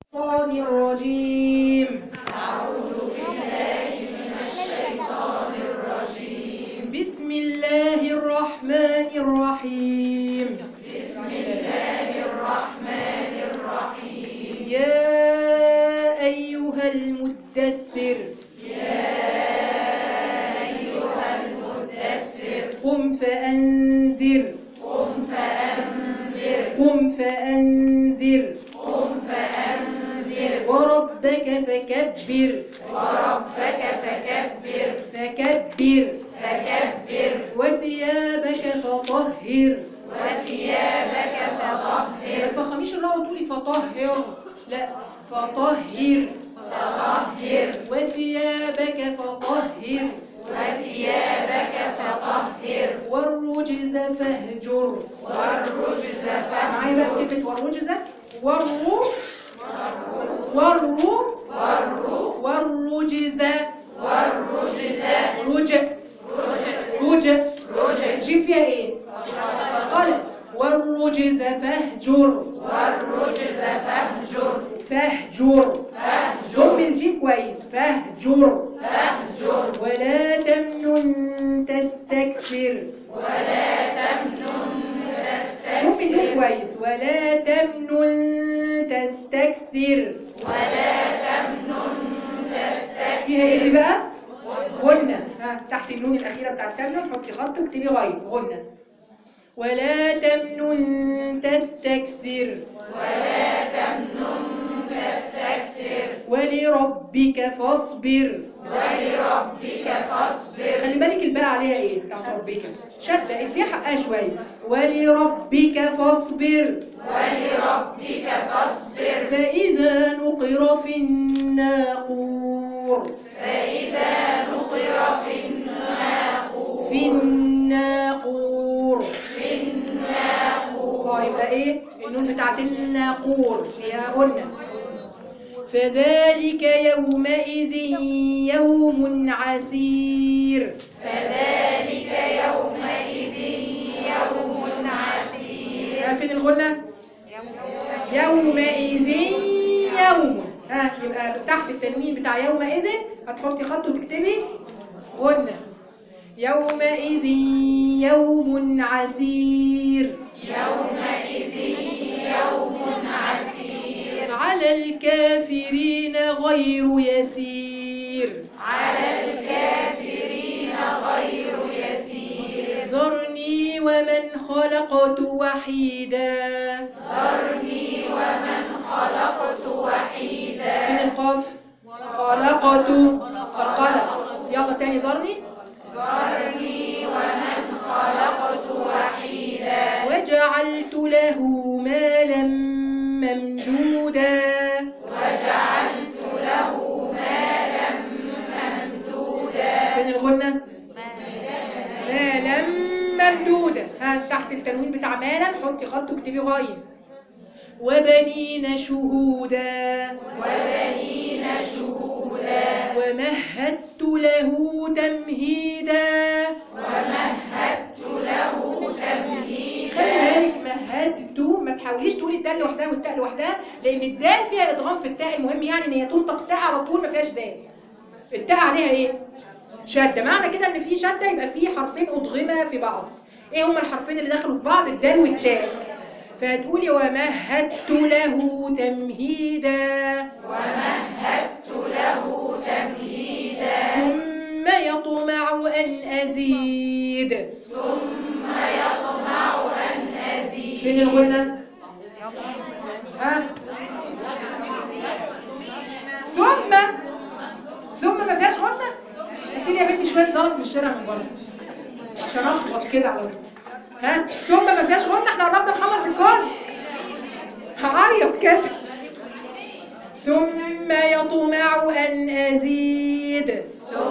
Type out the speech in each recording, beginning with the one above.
الشيطان الرجيم. أعوذ بالله من الشيطان الرجيم. بسم الله الرحمن الرحيم. بسم الله الرحمن الرحيم. يا أيها المدثر قم فأنذر وربك فكبر وثيابك فطهر ما تفخميش الراء وتقولي فطهر، لا، فطهر وثيابك فطهر والرجز فاهجر. معايا بقى كلمة والرجز، والرجز الجيم فيها ايه؟ خالص. والرجز فاهجر ضم الجيم كويس. فاهجر ولا تمنن تستكثر. ضم النون كويس. ولا تمنن تستكثر. فيها ايه دي بقى؟ غنة. تحت النون الأخيرة بتاعت تمنن حطي خط واكتبي غير غنة. ولا تمنن تستكثر ولربك فاصبر. خلي بالك الباء عليها ايه بتاعت ربك، شدة اديها حقها شوية. ولربك فاصبر فإذا نقر في الناقور. يبقى ايه النون بتاعت الناقور فيها غنة. فذلك يومئذ يوم عسير. فين الغنة؟ يومئذ يوم. يبقى تحت التنوين بتاع يومئذ هتحطي خط وتكتبي غنة. يومئذ يوم عسير على الكافرين غير يسير. ذرني ومن خلقت وحيدا. فين القاف؟ خلقت القلم. يلا تاني. ذرني وجعلت له مالا ممدودا. فين الغنة؟ مالا ممدودا. تحت التنوين بتاع مالا حطي خط واكتبي غاين. وبنين شهودا ومهدت له تمهيدا. خلي بالك مهدت، ما تحاوليش تقولي الدال لوحدها والتاء لوحدها، لان الدال فيها ادغام في التاء. المهم يعني ان هي تنطق تاء على طول، ما فيهاش دال. التاء عليها ايه؟ شده. معنى كده ان في شده يبقى في حرفين ادغما في بعض. ايه هما الحرفين اللي دخلوا في بعض؟ الدال والتاء. فهتقولي ومهدت له تمهيدا ثم يطمع أن أزيد. فين الغنة؟ ثم ما فيهاش غنة. هاتي لي يا بنتي شوية زلط من الشارع من بره عشان اخبط كده على طول. ثم ما فيهاش غنة. احنا قربنا نخلص الكورس، هعيط كده. ثم يطمع أن أزيد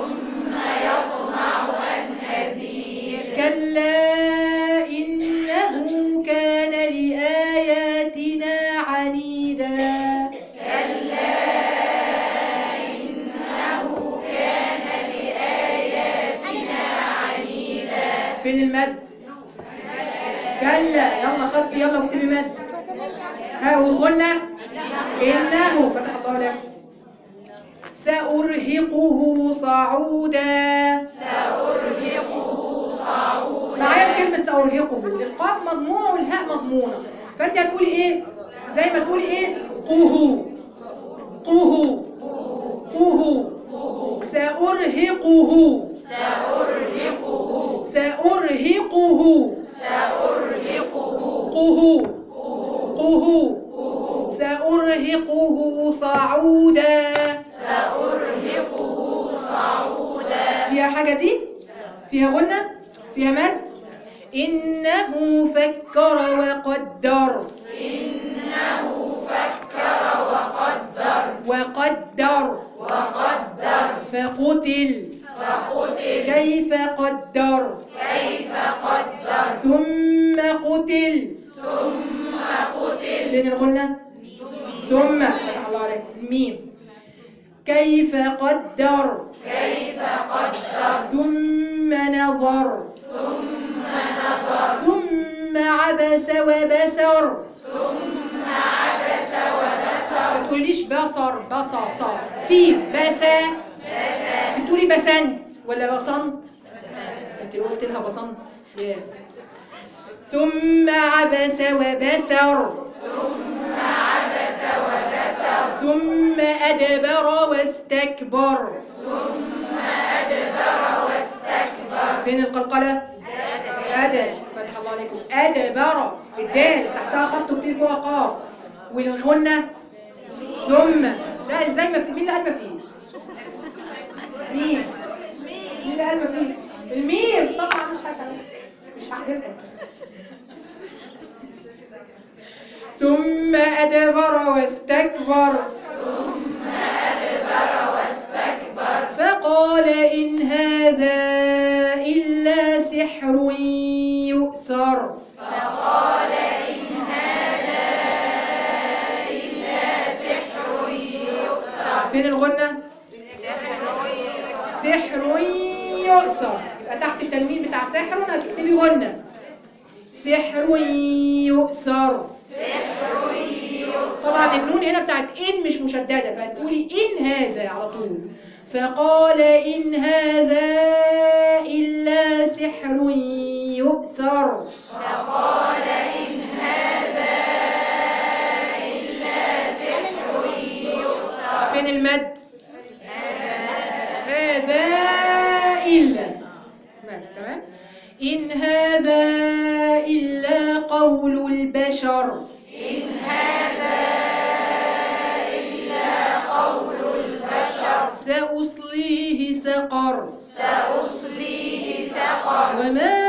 كلا إنه كان لآياتنا عنيدا. فين المد؟ كلا. يلا خط، يلا اكتبي مد. والغنة إنه فتح الله لك. سأرهقه صعودا. معايا في كلمة سأرهقه، القاف مضمومة والهاء مضمونة، فأنت هتقولي إيه؟ زي ما تقولي إيه؟ قوه قوه قوه. سأرهقه سأرهقه قوه قوه. سأرهقه صعودا. فيها حاجة دي؟ فيها غنة؟ فيها مد؟ إنه فكر وقدر. وقدر فقتل. كيف قدر. ثم قتل. فين الغنة؟ ثم فتح الله عليكم الميم. كيف قدر. ثم نظر. ثم عبس وبسر. ما تقوليش بصر بصر صار سين بسا. تقولي بسنت ولا بصنت؟ انت لو قلت لها بصنت. ثم عبس وبسر. ثم أدبر واستكبر. فين القلقلة؟ أدب فتح الله عليكم. أدبر الدال تحتها خط وكتير فوقها قاف، والغنة ثم. لا ازاي ما في؟ مين اللي قال ما فيش؟ مين اللي قال ما فيش؟ الميم طبعا مش هحدفها. ثم أدبر واستكبر. فقال إن هذا إلا سحر يؤثر. فين الغنة؟ سحر يؤثر. يبقى تحت التنوين بتاع سحر هتكتبي غنة. سحر يؤثر. طبعا النون هنا بتاعت إن مش مشددة، فهتقولي إن هذا على طول. فقال إن هذا إلا سحر يؤثر. فين المد؟ هذا إلا مد. تمام. إن هذا إلا قول البشر. سأصليه سقر. وما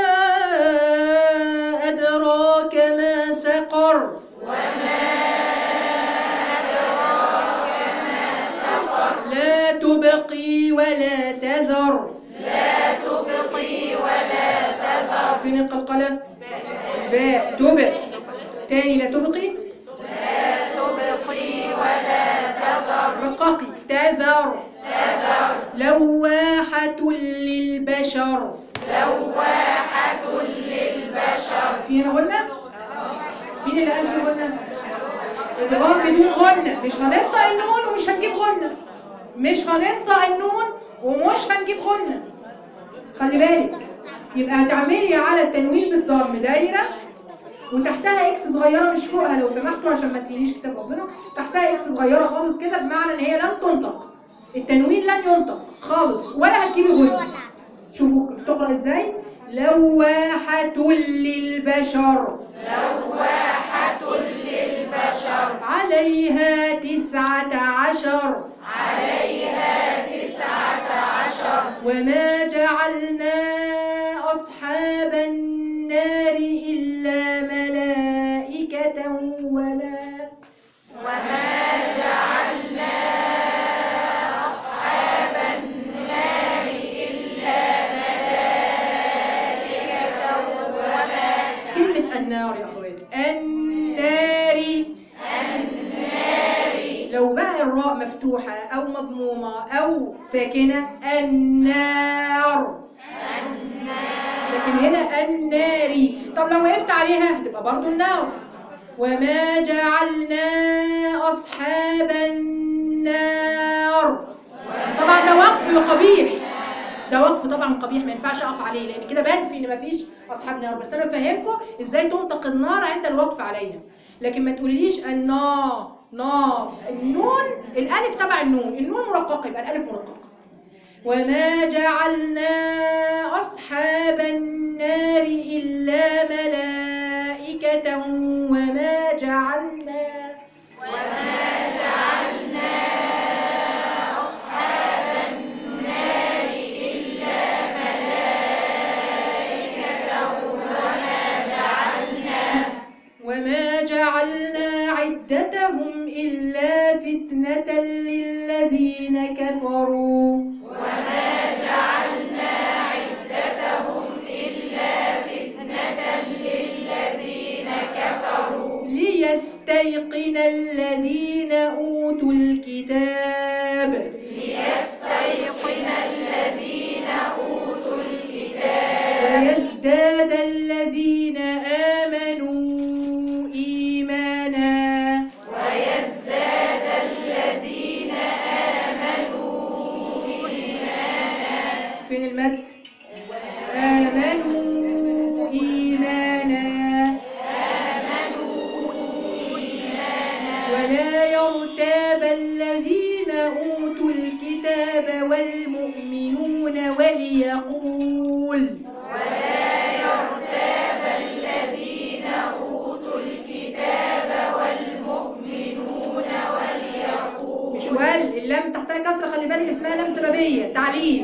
أدراك ما سقر. لا تبقي ولا تذر. فين القلقلة؟ باء تبق. تاني لا تبقي رققي تذر. لواحة للبشر. فين غنة؟ مين اللي قال فيه غنة؟ إدغام بدون غنة. مش هننطق النون ومش هنجيب غنة. مش هننطق النون ومش هنجيب غنة. خلي بالك. يبقى هتعملي على التنوين بالضم دايرة وتحتها اكس صغيرة مش فوقها لو سمحتوا عشان ما تقليش كتاب ربنا. تحتها اكس صغيرة خالص كده بمعنى ان هي لن تنطق. التنوين لن ينطق خالص ولا هتجيبي غنة. شوفوا بتقرأ ازاي. لواحة للبشر. عليها 19. وما جعلنا أصحاب النار إلا ملائكة وما جعلنا أصحاب النار إلا ملائكة وما. كلمة النار يا أخواتي. النار لو بقى الراء مفتوحة أو مضمومة أو ساكنة النار. لكن هنا الناري. طب لو وقفت عليها هتبقى برضو النار. وما جعلنا أصحاب النار. طبعا ده وقف قبيح، ده وقف طبعا قبيح ما ينفعش اقف عليه لان كده بنفي ان مفيش اصحاب نار، بس انا بفهمكم ازاي تنطق النار عند الوقف عليها. لكن ما تقوليليش النار نار، النون الالف تبع النون، النون مرققه يبقى الالف مرققه. وما جعلنا اصحاب النار الا ملائكه وما جعلنا أصحاب النار إلا ملائكة وما جعلنا عدتهم إلا فتنة للذين كفروا وما جعلنا عدتهم إلا فتنة للذين كفروا ليستيقن الذين أوتوا الكتاب ليستيقن الذين أوتوا الكتاب ويزداد الذين آمنوا إيمانا. ويزداد الذين آمنوا إيمانا. فين المد؟ آمنوا إيمانا. ولا يرتاب الذين أوتوا الكتاب والمؤمنون وليقول الذين أوتوا الكتاب والمؤمنون وليقول. مش اللام تحتها كسرة، خلي بالك اسمها لام سببية تعليل.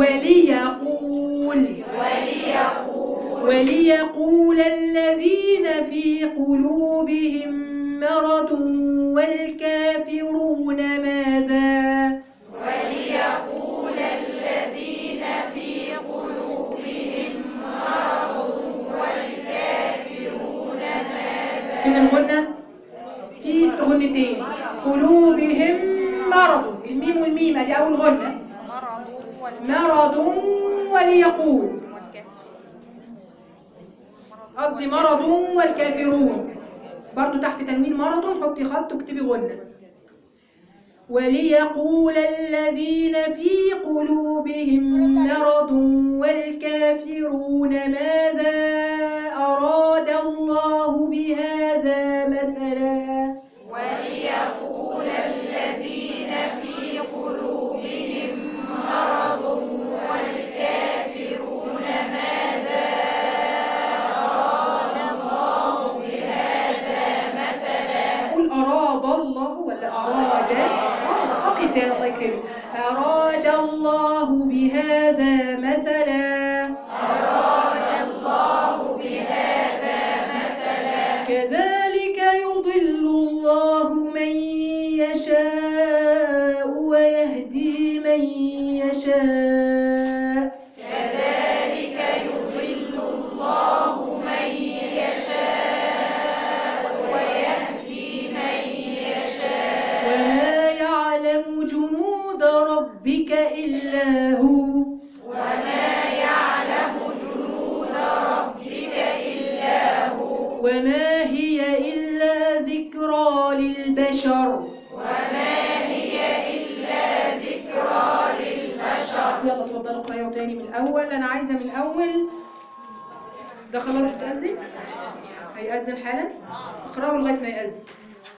وليقول الذين في قلوبهم مرض والكافرون ماذا وليقول الذين في قلوبهم مرض والكافرون ماذا. فين الغنة؟ في غنتين، قلوبهم مرض، الميم والميم ادي اول غنة، مرض وليقول، قصدي مرض والكافرون، برضو تحت تنوين مرض حطي خط واكتبي غنة. وليقول الذين في قلوبهم مرض والكافرون ماذا أراد الله بهذا مثلا. وليقول الذين في قلوبهم مرض والكافرون ماذا أراد الله بهذا مثلا. قل أراد الله ولا أراد؟ فقط يا الله يكرمك. أراد الله بهذا مثلا. أراد الله بهذا مثلا. كذلك يضل الله من يشاء ويهدي من يشاء. كذلك يضل الله من يشاء ويهدي من يشاء. وما يعلم جنود ربك إلا هو. وما يعلم جنود ربك إلا هو. وما هي إلا ذكرى للبشر. وما هي إلا ذكرى للبشر. يلا اتفضلوا اقرأوا تاني من الأول، أنا عايزة من الأول. ده خلاص بتأذن؟ هيأذن حالا؟ اقرأوا لغاية ما يأذن.